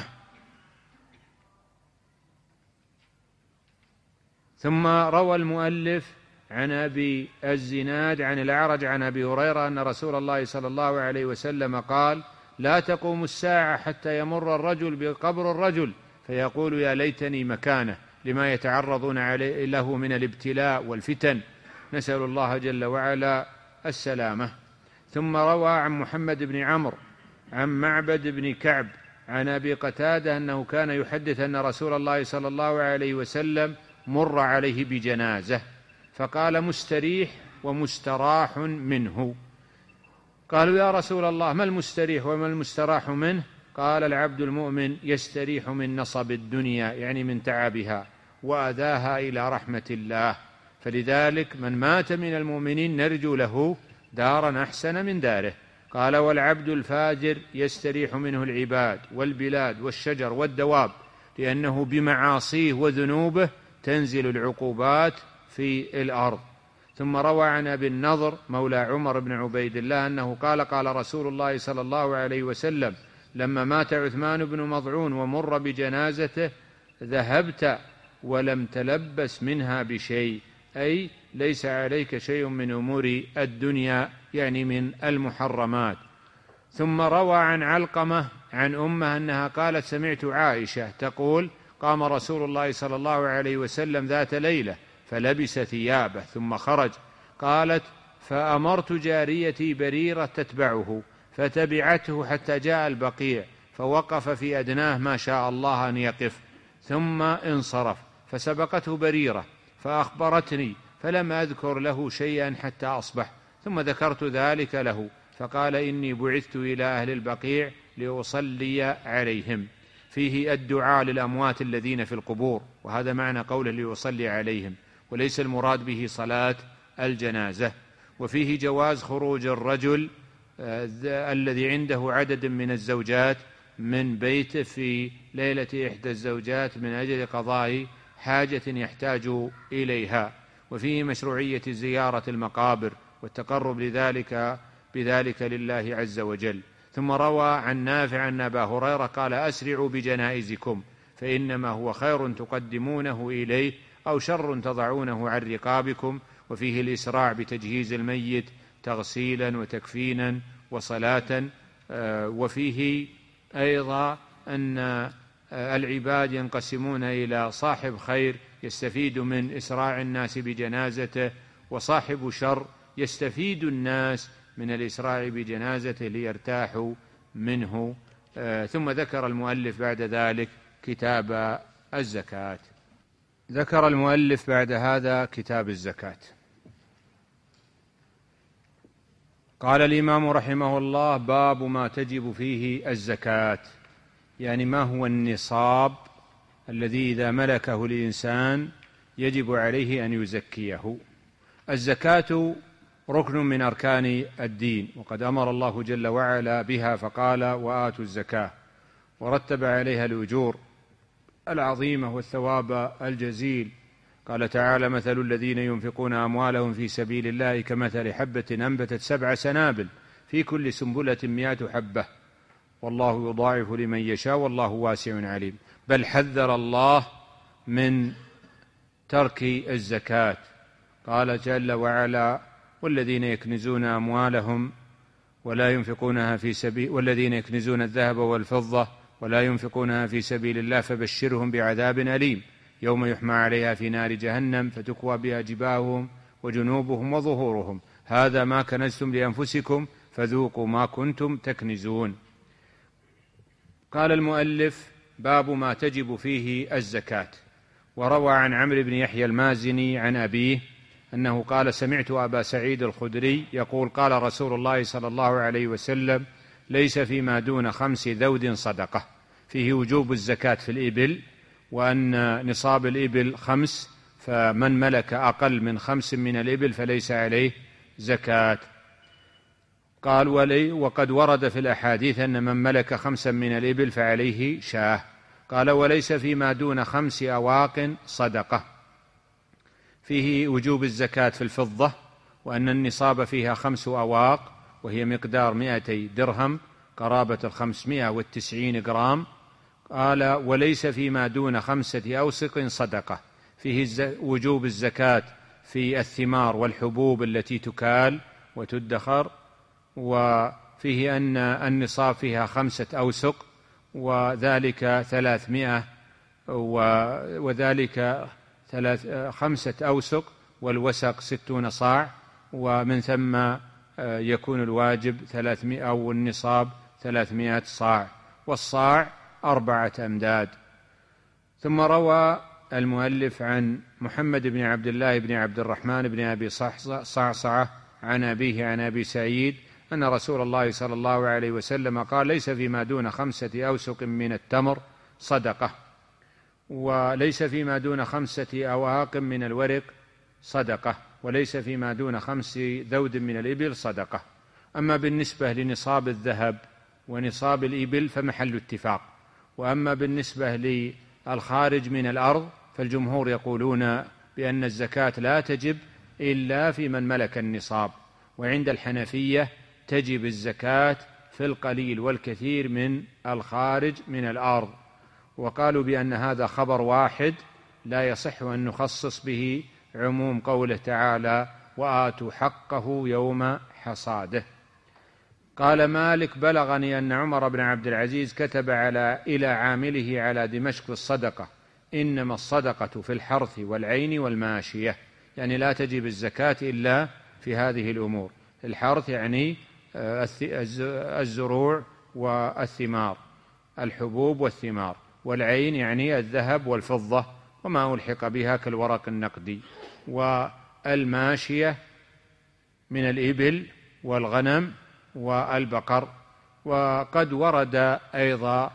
S2: ثم روى المؤلف عن أبي الزناد عن الأعرج عن أبي هريرة أن رسول الله صلى الله عليه وسلم قال: لا تقوم الساعة حتى يمر الرجل بقبر الرجل فيقول يا ليتني مكانه، لما يتعرضون عليه له من الابتلاء والفتن، نسأل الله جل وعلا السلامة. ثم روى عن محمد بن عمرو عن معبد بن كعب عن أبي قتادة أنه كان يحدث أن رسول الله صلى الله عليه وسلم مر عليه بجنازة فقال: مستريح ومستراح منه. قالوا يا رسول الله ما المستريح وما المستراح منه؟ قال: العبد المؤمن يستريح من نصب الدنيا، يعني من تعبها وأذاها إلى رحمة الله، فلذلك من مات من المؤمنين نرجو له دارا أحسن من داره. قال: والعبد الفاجر يستريح منه العباد والبلاد والشجر والدواب، لأنه بمعاصيه وذنوبه تنزل العقوبات في الأرض. ثم روى عن أبي النضر مولى عمر بن عبيد الله أنه قال: قال رسول الله صلى الله عليه وسلم لما مات عثمان بن مضعون ومر بجنازته: ذهبت ولم تلبس منها بشيء، أي ليس عليك شيء من أمور الدنيا، يعني من المحرمات. ثم روى عن علقمة عن أمه أنها قالت: سمعت عائشة تقول: قام رسول الله صلى الله عليه وسلم ذات ليلة فلبس ثيابه ثم خرج. قالت: فأمرت جاريتي بريرة تتبعه فتبعته حتى جاء البقيع فوقف في أدناه ما شاء الله أن يقف، ثم انصرف، فسبقته بريرة فأخبرتني فلم أذكر له شيئا حتى أصبح، ثم ذكرت ذلك له فقال: إني بعثت إلى أهل البقيع لأصلي عليهم. فيه الدعاء للأموات الذين في القبور، وهذا معنى قوله ليصلي عليهم، وليس المراد به صلاة الجنازة. وفيه جواز خروج الرجل الذي عنده عدد من الزوجات من بيته في ليلة إحدى الزوجات من أجل قضاء حاجة يحتاج إليها. وفيه مشروعية زيارة المقابر والتقرب لذلك بذلك لله عز وجل. ثم روى عن نافع أن أبا هريرة قال: أسرعوا بجنائزكم فإنما هو خير تقدمونه إليه أو شر تضعونه عن رقابكم. وفيه الإسراع بتجهيز الميت تغسيلا وتكفينا وصلاة. وفيه أيضا أن العباد ينقسمون إلى صاحب خير يستفيد من إسراع الناس بجنازته، وصاحب شر يستفيد الناس من الإسراع بجنازته ليرتاحوا منه. ثم ذكر المؤلف بعد ذلك كتاب الزكاة. ذكر المؤلف بعد هذا كتاب الزكاة. قال الإمام رحمه الله: باب ما تجب فيه الزكاة، يعني ما هو النصاب الذي إذا ملكه الإنسان يجب عليه أن يزكيه. الزكاة ركن من أركان الدين، وقد أمر الله جل وعلا بها فقال: وآتوا الزكاة، ورتب عليها الأجور العظيمة والثواب الجزيل. قال تعالى: مثل الذين ينفقون أموالهم في سبيل الله كمثل حبة أنبتت سبع سنابل في كل سنبلة مئة حبة والله يضاعف لمن يشاء والله واسع عليم. بل حذر الله من ترك الزكاة، قال جل وعلا: والذين يكنزون أموالهم ولا ينفقونها في سبيل والذين يكنزون الذهب والفضة ولا ينفقونها في سبيل الله فبشرهم بعذاب أليم يوم يحمى عليها في نار جهنم فتكوى بها جباههم وجنوبهم وظهورهم هذا ما كنزتم لأنفسكم فذوقوا ما كنتم تكنزون. قال المؤلف: باب ما تجب فيه الزكاة. وروى عن عمرو بن يحيى المازني عن أبيه أنه قال: سمعت أبا سعيد الخدري يقول: قال رسول الله صلى الله عليه وسلم: ليس فيما دون خمس ذود صدقة، فيه وجوب الزكاة في الإبل، وأن نصاب الإبل خمس، فمن ملك أقل من خمس من الإبل فليس عليه زكاة. قال: ولي وقد ورد في الأحاديث أن من ملك خمسا من الإبل فعليه شاه. قال: وليس فيما دون خمس أواق صدقة، فيه وجوب الزكاة في الفضة، وأن النصاب فيها خمس أواق وهي مقدار مائتي درهم قرابة الخمسمائة والتسعين جرام. قال: وليس فيما دون خمسة أوسق صدقة، فيه وجوب الزكاة في الثمار والحبوب التي تكال وتدخر، وفيه أن النصاب فيها خمسة أوسق، وذلك ثلاثمائة وذلك ثلاث خمسة أوسق، والوسق ستون صاع، ومن ثم يكون الواجب ثلاثمائة أو النصاب ثلاثمائة صاع، والصاع أربعة أمداد. ثم روى المؤلف عن محمد بن عبد الله بن عبد الرحمن بن أبي صعصعة عن أبيه عن أبي سعيد أن رسول الله صلى الله عليه وسلم قال: ليس فيما دون خمسة أوسق من التمر صدقة، وليس فيما دون خمسة أواق من الورق صدقة، وليس فيما دون خمس ذود من الإبل صدقة. أما بالنسبة لنصاب الذهب ونصاب الإبل فمحل اتفاق، وأما بالنسبة للخارج من الأرض فالجمهور يقولون بأن الزكاة لا تجب إلا في من ملك النصاب، وعند الحنفية تجب الزكاة في القليل والكثير من الخارج من الأرض، وقالوا بأن هذا خبر واحد لا يصح أن نخصص به عموم قوله تعالى: وآتوا حقه يوم حصاده. قال مالك: بلغني أن عمر بن عبد العزيز كتب على إلى عامله على دمشق الصدقة: إنما الصدقة في الحرث والعين والماشية، يعني لا تجب الزكاة إلا في هذه الأمور. الحرث يعني الزروع والثمار، الحبوب والثمار، والعين يعني الذهب والفضة وما ألحق بها كالورق النقدي، والماشية من الإبل والغنم والبقر. وقد ورد أيضا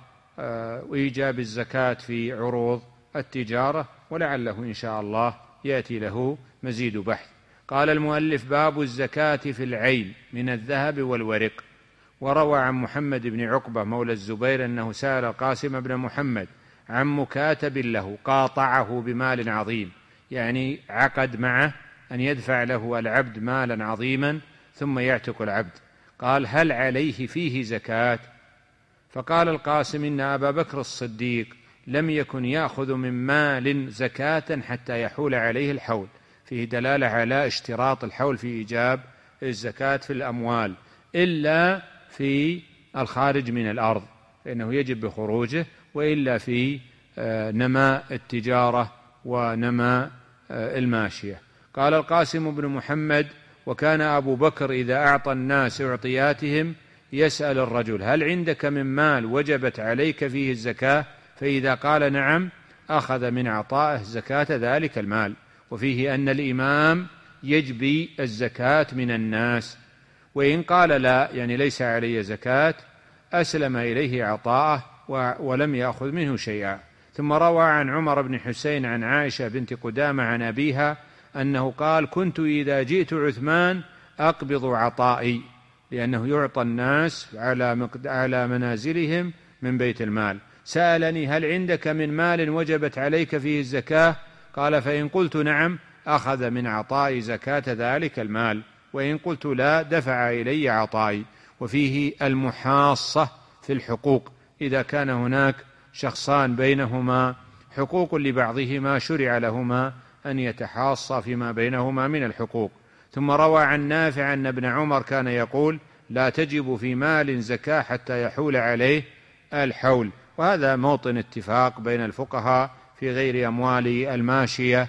S2: إيجاب الزكاة في عروض التجارة، ولعله إن شاء الله يأتي له مزيد بحث. قال المؤلف: باب الزكاة في العين من الذهب والورق. وروى عن محمد بن عقبة مولى الزبير أنه سأل القاسم بن محمد عن مكاتب له قاطعه بمال عظيم، يعني عقد معه أن يدفع له العبد مالا عظيما ثم يعتق العبد، قال: هل عليه فيه زكاة؟ فقال القاسم: إن أبا بكر الصديق لم يكن يأخذ من مال زكاة حتى يحول عليه الحول، فيه دلالة على اشتراط الحول في إيجاب الزكاة في الأموال، إلا في الخارج من الأرض فإنه يجب بخروجه، وإلا في نماء التجارة ونماء الماشية. قال القاسم بن محمد: وكان أبو بكر إذا أعطى الناس أعطياتهم يسأل الرجل: هل عندك من مال وجبت عليك فيه الزكاة؟ فإذا قال نعم أخذ من عطائه زكاة ذلك المال. وفيه أن الإمام يجبي الزكاة من الناس، وإن قال لا، يعني ليس عليه زكاة، أسلم إليه عطاءه ولم يأخذ منه شيئا. ثم روى عن عمر بن حسين عن عائشة بنت قدامة عن أبيها أنه قال: كنت إذا جئت عثمان أقبض عطائي، لأنه يعطى الناس على منازلهم من بيت المال. سألني: هل عندك من مال وجبت عليك فيه الزكاة؟ قال: فإن قلت نعم أخذ من عطائي زكاة ذلك المال، وإن قلت لا دفع إلي عطائي. وفيه المحاصة في الحقوق، إذا كان هناك شخصان بينهما حقوق لبعضهما شرع لهما أن يتحاصا فيما بينهما من الحقوق. ثم روى عن نافع أن ابن عمر كان يقول: لا تجب في مال زكاة حتى يحول عليه الحول. وهذا موطن اتفاق بين الفقهاء في غير أموال الماشية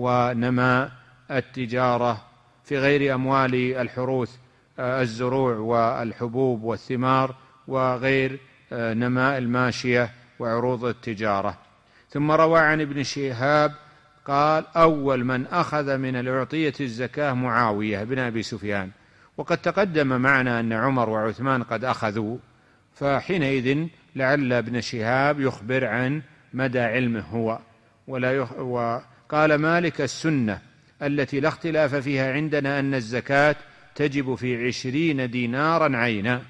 S2: ونماء التجارة، في غير أموال الحروث الزروع والحبوب والثمار، وغير نماء الماشية وعروض التجارة. ثم روى عن ابن شهاب قال أول من أخذ من الأعطية الزكاة معاوية بن أبي سفيان، وقد تقدم معنا أن عمر وعثمان قد أخذوا، فحينئذ لعل ابن شهاب يخبر عن مدى علمه هو. ولا يخ... وقال مالك السنة التي لا اختلاف فيها عندنا أن الزكاة تجب في عشرين دينارا عينا،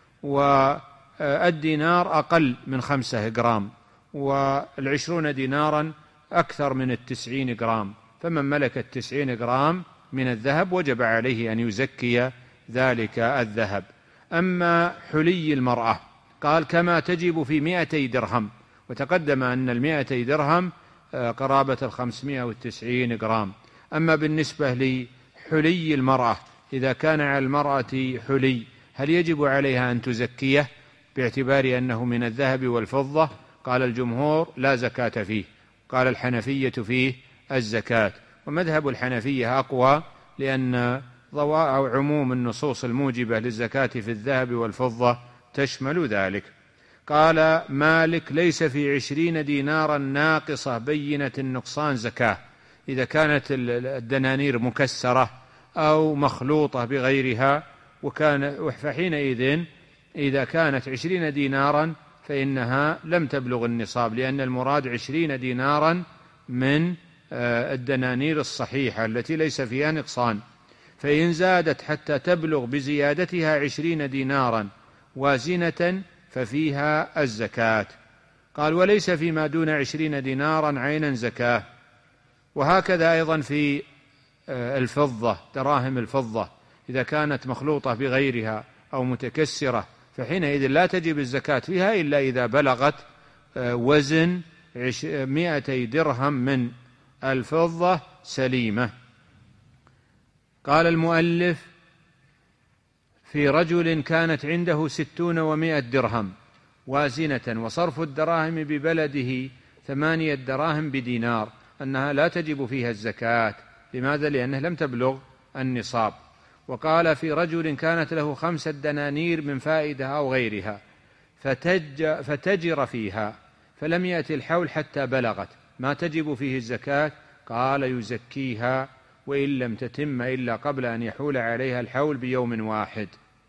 S2: والدينار أقل من خمسة جرام، والعشرون دينارا أكثر من التسعين جرام، فمن ملك التسعين جرام من الذهب وجب عليه أن يزكي ذلك الذهب. أما حلي المرأة قال كما تجب في مئتي درهم، وتقدم أن المئتي درهم قرابة الخمسمائة والتسعين جرام. أما بالنسبة لحلي المرأة إذا كان على المرأة حلي هل يجب عليها أن تزكيه باعتبار أنه من الذهب والفضة؟ قال الجمهور لا زكاة فيه، قال الحنفية فيه الزكاة، ومذهب الحنفية أقوى لأن ضوابط عموم النصوص الموجبة للزكاة في الذهب والفضة تشمل ذلك. قال مالك ليس في عشرين دينارا ناقصة بينة النقصان زكاة، إذا كانت الدنانير مكسرة أو مخلوطة بغيرها، وكان فحينئذ إذا كانت عشرين دينارا فإنها لم تبلغ النصاب، لأن المراد عشرين دينارا من الدنانير الصحيحة التي ليس فيها نقصان، فإن زادت حتى تبلغ بزيادتها عشرين دينارا وازنة ففيها الزكاة. قال وليس فيما دون عشرين دينارا عينا زكاة. وهكذا أيضا في الفضة، دراهم الفضة إذا كانت مخلوطة بغيرها أو متكسرة فحينئذ لا تجب الزكاة فيها إلا إذا بلغت وزن مئتي درهم من الفضة سليمة. قال المؤلف في رجل كانت عنده ستون ومائة درهم وازنة وصرف الدراهم ببلده ثمانية دراهم بدينار، أنها لا تجب فيها الزكاة. لماذا؟ لأنه لم تبلغ النصاب. وقال في رجل كانت له خمسة دنانير من فائدة أو غيرها فتج فتجر فيها فلم يأتي الحول حتى بلغت، ما تجب فيه الزكاة؟ قال يزكيها وإن لم تتم إلا قبل أن يحول عليها الحول بيوم واحد.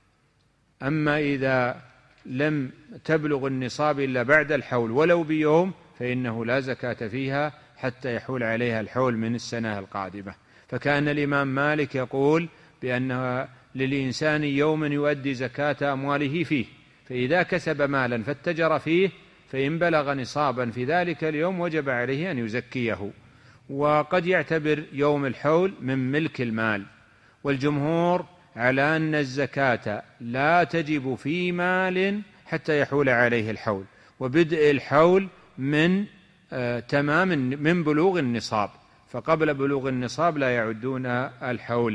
S2: أما إذا لم تبلغ النصاب إلا بعد الحول ولو بيوم فإنه لا زكاة فيها حتى يحول عليها الحول من السنة القادمة. فكان الإمام مالك يقول بأن للإنسان يوم يؤدي زكاة أمواله فيه، فإذا كسب مالا فاتجر فيه فإن بلغ نصابا في ذلك اليوم وجب عليه أن يزكيه، وقد يعتبر يوم الحول من ملك المال. والجمهور على أن الزكاة لا تجب في مال حتى يحول عليه الحول، وبدء الحول من آه تمام من بلوغ النصاب، فقبل بلوغ النصاب لا يعدون الحول.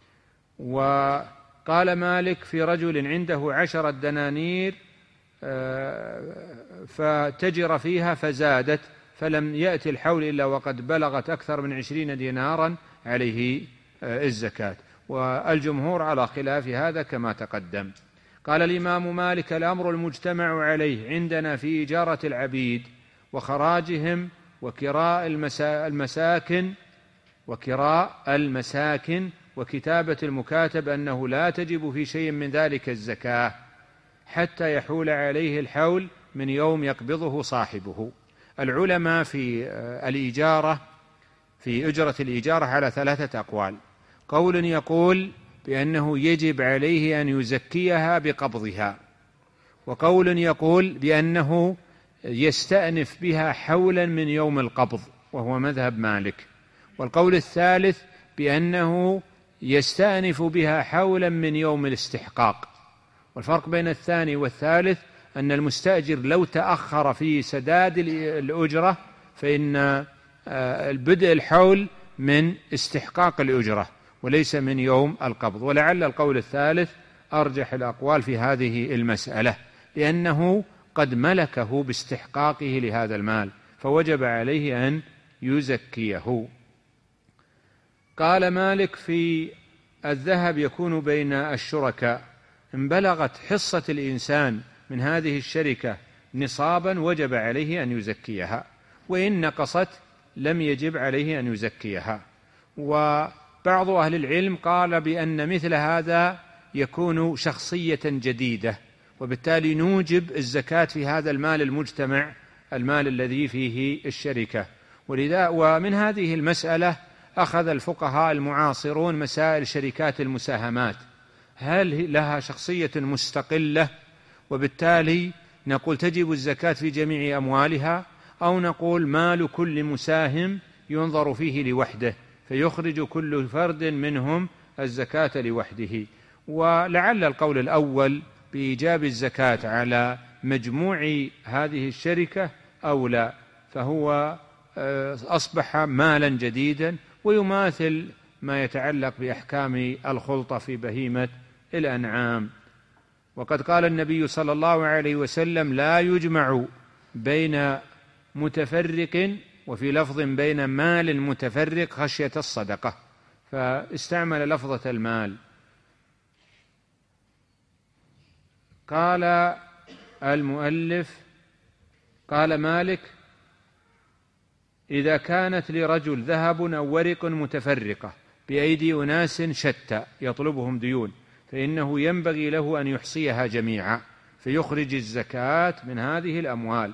S2: وقال مالك في رجل عنده عشرة دنانير آه فتجر فيها فزادت فلم يأتي الحول إلا وقد بلغت أكثر من عشرين دينارا عليه آه الزكاة، والجمهور على خلاف هذا كما تقدم. قال الإمام مالك الأمر المجتمع عليه عندنا في إجارة العبيد وخراجهم وكراء المساكن وكراء المساكن وكتابة المكاتب أنه لا تجب في شيء من ذلك الزكاة حتى يحول عليه الحول من يوم يقبضه صاحبه. العلماء في الإجارة في أجرة الإجارة على ثلاثة أقوال: قول يقول بأنه يجب عليه أن يزكيها بقبضها، وقول يقول بأنه يستأنف بها حولا من يوم القبض وهو مذهب مالك، والقول الثالث بأنه يستأنف بها حولا من يوم الاستحقاق. والفرق بين الثاني والثالث أن المستأجر لو تأخر في سداد الأجرة فإن البدء الحول من استحقاق الأجرة وليس من يوم القبض. ولعل القول الثالث أرجح الأقوال في هذه المسألة، لأنه قد ملكه باستحقاقه لهذا المال فوجب عليه أن يزكيه. قال مالك في الذهب يكون بين الشركاء، إن بلغت حصة الإنسان من هذه الشركة نصابا وجب عليه أن يزكيها، وإن نقصت لم يجب عليه أن يزكيها. وبعض أهل العلم قال بأن مثل هذا يكون شخصية جديدة، وبالتالي نوجب الزكاة في هذا المال المجتمع، المال الذي فيه الشركة. ولذا ومن هذه المسألة أخذ الفقهاء المعاصرون مسائل شركات المساهمات، هل لها شخصية مستقلة وبالتالي نقول تجب الزكاة في جميع أموالها، أو نقول مال كل مساهم ينظر فيه لوحده فيخرج كل فرد منهم الزكاة لوحده. ولعل القول الأول بإيجاب الزكاة على مجموع هذه الشركة أولى، فهو أصبح مالا جديدا ويماثل ما يتعلق بأحكام الخلطة في بهيمة الأنعام. وقد قال النبي صلى الله عليه وسلم: لا يجمع بين متفرق، وفي لفظ بين مال متفرق خشية الصدقة، فاستعمل لفظة المال. قال المؤلف قال مالك: إذا كانت لرجل ذهب أو ورق متفرقة بأيدي أناس شتى يطلبهم ديون، فإنه ينبغي له أن يحصيها جميعا فيخرج الزكاة من هذه الأموال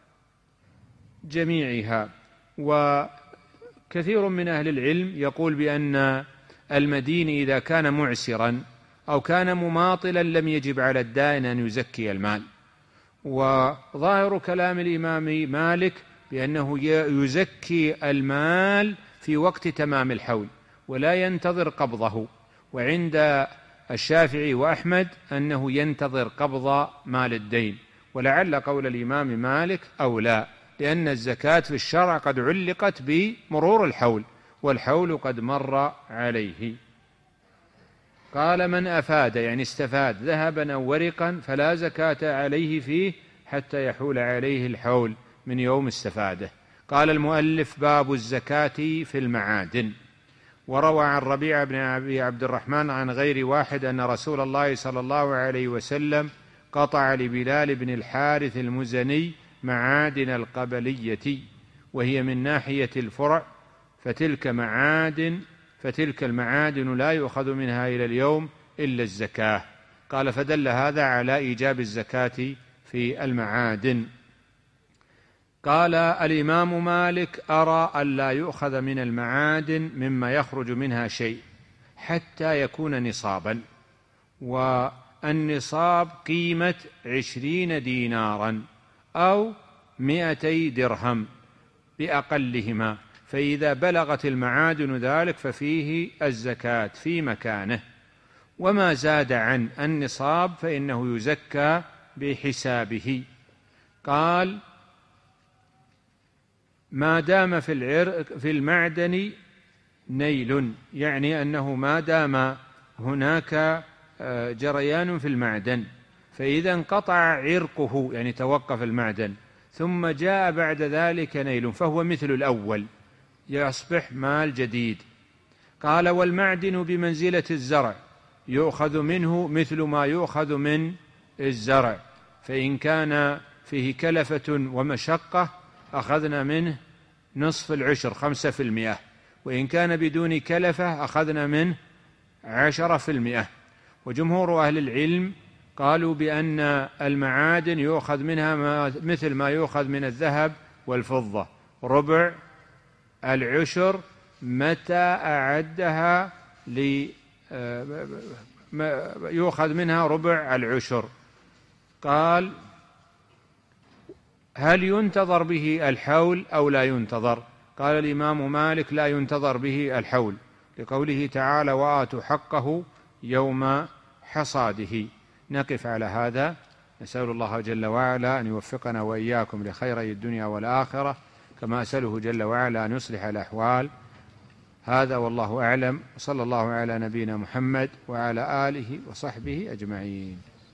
S2: جميعها. وكثير من أهل العلم يقول بأن المدين إذا كان معسرا أو كان مماطلا لم يجب على الدائن أن يزكي المال. وظاهر كلام الإمام مالك بأنه يزكي المال في وقت تمام الحول ولا ينتظر قبضه، وعند الشافعي وأحمد أنه ينتظر قبض مال الدين. ولعل قول الإمام مالك أولى، لأن الزكاة في الشرع قد علقت بمرور الحول، والحول قد مر عليه. قال: من أفاد يعني استفاد ذهبا أو ورقا فلا زكاة عليه فيه حتى يحول عليه الحول من يوم استفاده. قال المؤلف: باب الزكاة في المعادن. وروى عن ربيع بن أبي عبد الرحمن عن غير واحد أن رسول الله صلى الله عليه وسلم قطع لبلال بن الحارث المزني معادن القبلية، وهي من ناحية الفرع، فتلك معادن فتلك المعادن لا يؤخذ منها إلى اليوم إلا الزكاة. قال: فدل هذا على إيجاب الزكاة في المعادن. قال الإمام مالك: أرى أن لا يؤخذ من المعادن مما يخرج منها شيء حتى يكون نصابا، والنصاب قيمة عشرين دينارا أو مئتي درهم بأقلهما، فإذا بلغت المعادن ذلك ففيه الزكاة في مكانه، وما زاد عن النصاب فإنه يزكى بحسابه. قال: ما دام في العرق في المعدن نيل، يعني أنه ما دام هناك جريان في المعدن، فإذا انقطع عرقه يعني توقف المعدن ثم جاء بعد ذلك نيل فهو مثل الأول، يصبح مال جديد. قال: والمعدن بمنزلة الزرع، يؤخذ منه مثل ما يؤخذ من الزرع، فإن كان فيه كلفة ومشقة أخذنا منه نصف العشر خمسة في المئة، وإن كان بدون كلفة أخذنا منه عشرة في المئة. وجمهور أهل العلم قالوا بأن المعادن يؤخذ منها ما مثل ما يؤخذ من الذهب والفضة، ربع العشر متى أعدها لي يؤخذ منها ربع العشر. قال: هل ينتظر به الحول أو لا ينتظر؟ قال الإمام مالك: لا ينتظر به الحول، لقوله تعالى: وآتوا حقه يوم حصاده. نقف على هذا، نسأل الله جل وعلا أن يوفقنا وإياكم لخيري الدنيا والآخرة، كما أسأله جل وعلا أن يصلح الأحوال. هذا والله أعلم، وصلى الله على نبينا محمد وعلى آله وصحبه أجمعين.